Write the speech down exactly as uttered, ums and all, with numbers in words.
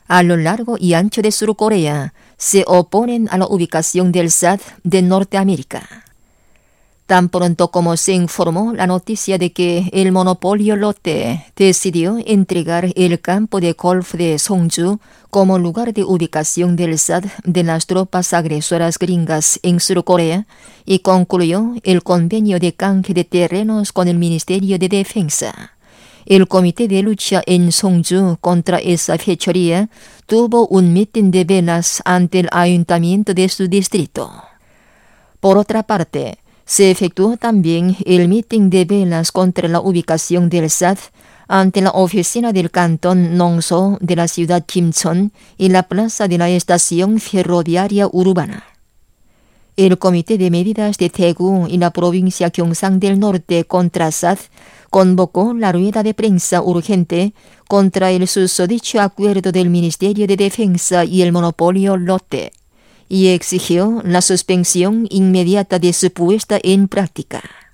a lo largo y ancho de Surcorea se oponen a la ubicación del S A D de Norteamérica. Tan pronto como se informó la noticia de que el monopolio Lotte decidió entregar el campo de golf de Songju como lugar de ubicación del S A D de las tropas agresoras gringas en Surcorea y concluyó el convenio de canje de terrenos con el Ministerio de Defensa, el comité de lucha en Songju contra esa fechoría tuvo un mitin de velas ante el ayuntamiento de su distrito. Por otra parte, se efectuó también el mitin de velas contra la ubicación del S A D ante la oficina del cantón Nongso de la ciudad Kimcheon y la plaza de la estación ferroviaria urbana. El Comité de Medidas de Daegu y la provincia Gyeongsang del Norte contra S A D convocó la rueda de prensa urgente contra el susodicho acuerdo del Ministerio de Defensa y el monopolio Lotte y exigió la suspensión inmediata de su puesta en práctica.